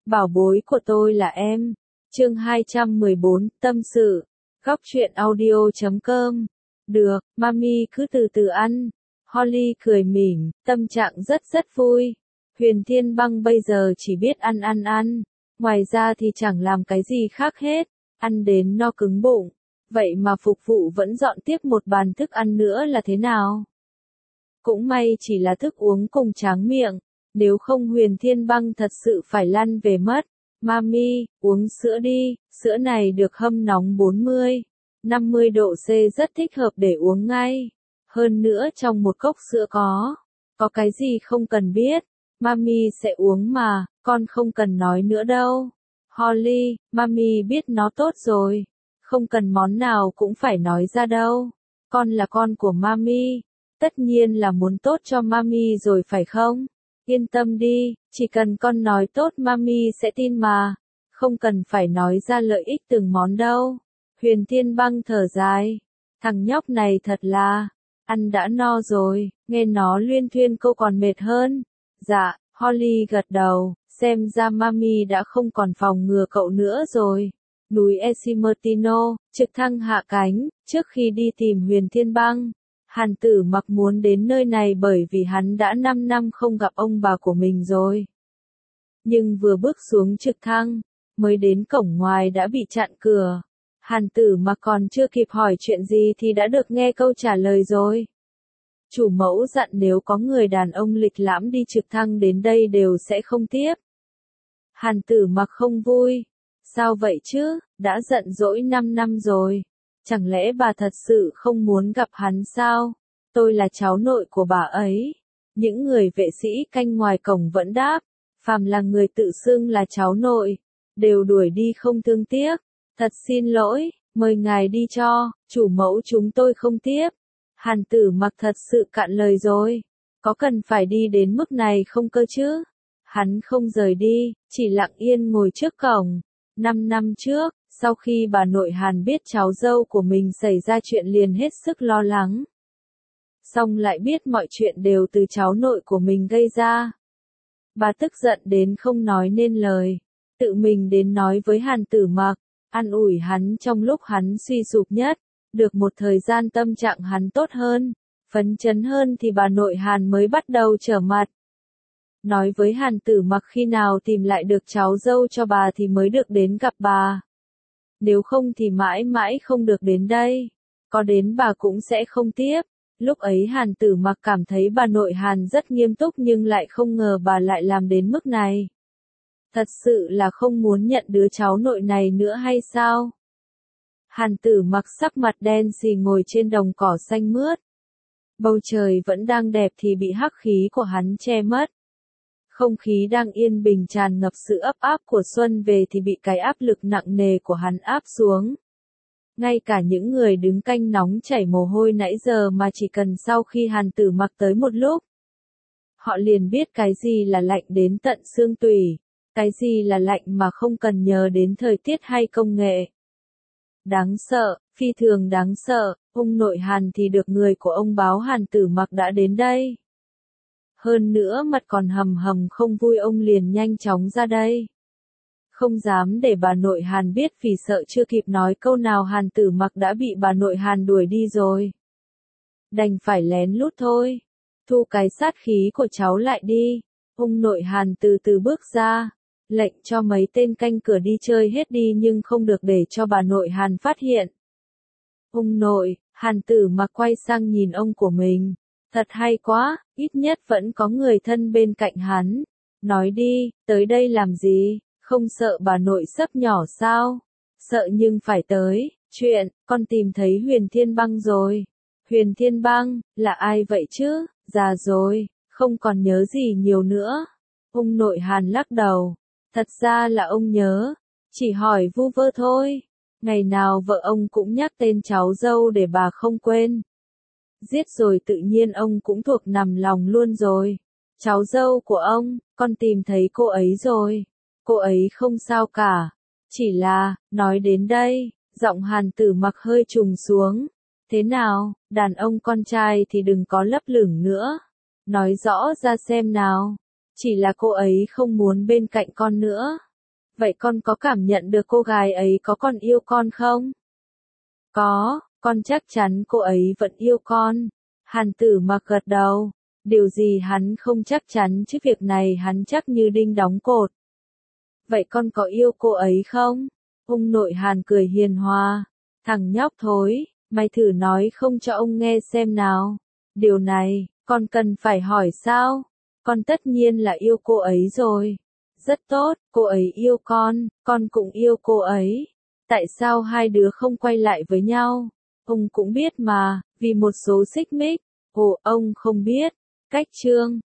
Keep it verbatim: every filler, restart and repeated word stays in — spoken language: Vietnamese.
Bảo bối của tôi là em. Chương hai trăm mười bốn, tâm sự. Góc truyện audio chấm com. Được, mami cứ từ từ ăn. Holly cười mỉm, tâm trạng rất rất vui. Huyền Thiên Băng bây giờ chỉ biết ăn ăn ăn. Ngoài ra thì chẳng làm cái gì khác hết. Ăn đến no cứng bụng. Vậy mà phục vụ vẫn dọn tiếp một bàn thức ăn nữa là thế nào? Cũng may chỉ là thức uống cùng tráng miệng. Nếu không Huyền Thiên Băng thật sự phải lăn về mất. Mami, uống sữa đi, sữa này được hâm nóng bốn mươi, năm mươi độ C rất thích hợp để uống ngay. Hơn nữa trong một cốc sữa có, có cái gì không cần biết. Mami sẽ uống mà, con không cần nói nữa đâu. Holly, mami biết nó tốt rồi. Không cần món nào cũng phải nói ra đâu. Con là con của mami. Tất nhiên là muốn tốt cho mami rồi phải không? Yên tâm đi, chỉ cần con nói tốt mami sẽ tin mà. Không cần phải nói ra lợi ích từng món đâu. Huyền Thiên Băng thở dài. Thằng nhóc này thật là, ăn đã no rồi, nghe nó luyên thuyên câu còn mệt hơn. Dạ, Holly gật đầu, xem ra mami đã không còn phòng ngừa cậu nữa rồi. Núi Esimertino, trực thăng hạ cánh, trước khi đi tìm Huyền Thiên Băng. Hàn Tử Mặc muốn đến nơi này bởi vì hắn đã năm năm không gặp ông bà của mình rồi. Nhưng vừa bước xuống trực thăng, mới đến cổng ngoài đã bị chặn cửa. Hàn Tử Mặc còn chưa kịp hỏi chuyện gì thì đã được nghe câu trả lời rồi. Chủ mẫu dặn nếu có người đàn ông lịch lãm đi trực thăng đến đây đều sẽ không tiếp. Hàn Tử Mặc không vui. Sao vậy chứ, đã giận dỗi năm năm rồi. Chẳng lẽ bà thật sự không muốn gặp hắn sao? Tôi là cháu nội của bà ấy. Những người vệ sĩ canh ngoài cổng vẫn đáp. Phàm là người tự xưng là cháu nội, đều đuổi đi không thương tiếc. Thật xin lỗi, mời ngài đi cho, chủ mẫu chúng tôi không tiếp. Hàn Tử Mặc thật sự cạn lời rồi. Có cần phải đi đến mức này không cơ chứ? Hắn không rời đi, chỉ lặng yên ngồi trước cổng. Năm năm trước, sau khi bà nội Hàn biết cháu dâu của mình xảy ra chuyện liền hết sức lo lắng. Xong lại biết mọi chuyện đều từ cháu nội của mình gây ra. Bà tức giận đến không nói nên lời. Tự mình đến nói với Hàn Tử Mặc, an ủi hắn trong lúc hắn suy sụp nhất. Được một thời gian tâm trạng hắn tốt hơn, phấn chấn hơn thì bà nội Hàn mới bắt đầu trở mặt. Nói với Hàn Tử Mặc khi nào tìm lại được cháu dâu cho bà thì mới được đến gặp bà. Nếu không thì mãi mãi không được đến đây. Có đến bà cũng sẽ không tiếp. Lúc ấy Hàn Tử Mặc cảm thấy bà nội Hàn rất nghiêm túc nhưng lại không ngờ bà lại làm đến mức này. Thật sự là không muốn nhận đứa cháu nội này nữa hay sao? Hàn Tử Mặc sắc mặt đen xì ngồi trên đồng cỏ xanh mướt. Bầu trời vẫn đang đẹp thì bị hắc khí của hắn che mất. Không khí đang yên bình tràn ngập sự ấp áp của xuân về thì bị cái áp lực nặng nề của hắn áp xuống. Ngay cả những người đứng canh nóng chảy mồ hôi nãy giờ mà chỉ cần sau khi Hàn Tử Mặc tới một lúc, họ liền biết cái gì là lạnh đến tận xương tủy, cái gì là lạnh mà không cần nhờ đến thời tiết hay công nghệ. Đáng sợ, phi thường đáng sợ, ông nội Hàn thì được người của ông báo Hàn Tử Mặc đã đến đây. Hơn nữa mặt còn hầm hầm không vui ông liền nhanh chóng ra đây. Không dám để bà nội Hàn biết vì sợ chưa kịp nói câu nào Hàn Tử Mặc đã bị bà nội Hàn đuổi đi rồi. Đành phải lén lút thôi. Thu cái sát khí của cháu lại đi. Ông nội Hàn từ từ bước ra. Lệnh cho mấy tên canh cửa đi chơi hết đi nhưng không được để cho bà nội Hàn phát hiện. Ông nội, Hàn Tử Mặc quay sang nhìn ông của mình. Thật hay quá, ít nhất vẫn có người thân bên cạnh hắn. Nói đi, tới đây làm gì, không sợ bà nội sấp nhỏ sao? Sợ nhưng phải tới, chuyện, con tìm thấy Huyền Thiên Băng rồi. Huyền Thiên Băng, là ai vậy chứ? Già rồi, không còn nhớ gì nhiều nữa. Ông nội Hàn lắc đầu. Thật ra là ông nhớ, chỉ hỏi vu vơ thôi. Ngày nào vợ ông cũng nhắc tên cháu dâu để bà không quên. Giết rồi tự nhiên ông cũng thuộc nằm lòng luôn rồi. Cháu dâu của ông, con tìm thấy cô ấy rồi. Cô ấy không sao cả. Chỉ là, nói đến đây, giọng Hàn Tử Mặc hơi trùng xuống. Thế nào, đàn ông con trai thì đừng có lấp lửng nữa. Nói rõ ra xem nào. Chỉ là cô ấy không muốn bên cạnh con nữa. Vậy con có cảm nhận được cô gái ấy có còn yêu con không? Có, con chắc chắn cô ấy vẫn yêu con. Hàn Tử Mặc gật đầu. Điều gì hắn không chắc chắn chứ việc này hắn chắc như đinh đóng cột. Vậy con có yêu cô ấy không? Ông nội Hàn cười hiền hòa. Thằng nhóc thối, mày thử nói không cho ông nghe xem nào. Điều này, con cần phải hỏi sao? Con tất nhiên là yêu cô ấy rồi. Rất tốt, cô ấy yêu con, con cũng yêu cô ấy. Tại sao hai đứa không quay lại với nhau? Ông cũng biết mà, vì một số xích mích. Ồ, ông không biết. Cách chương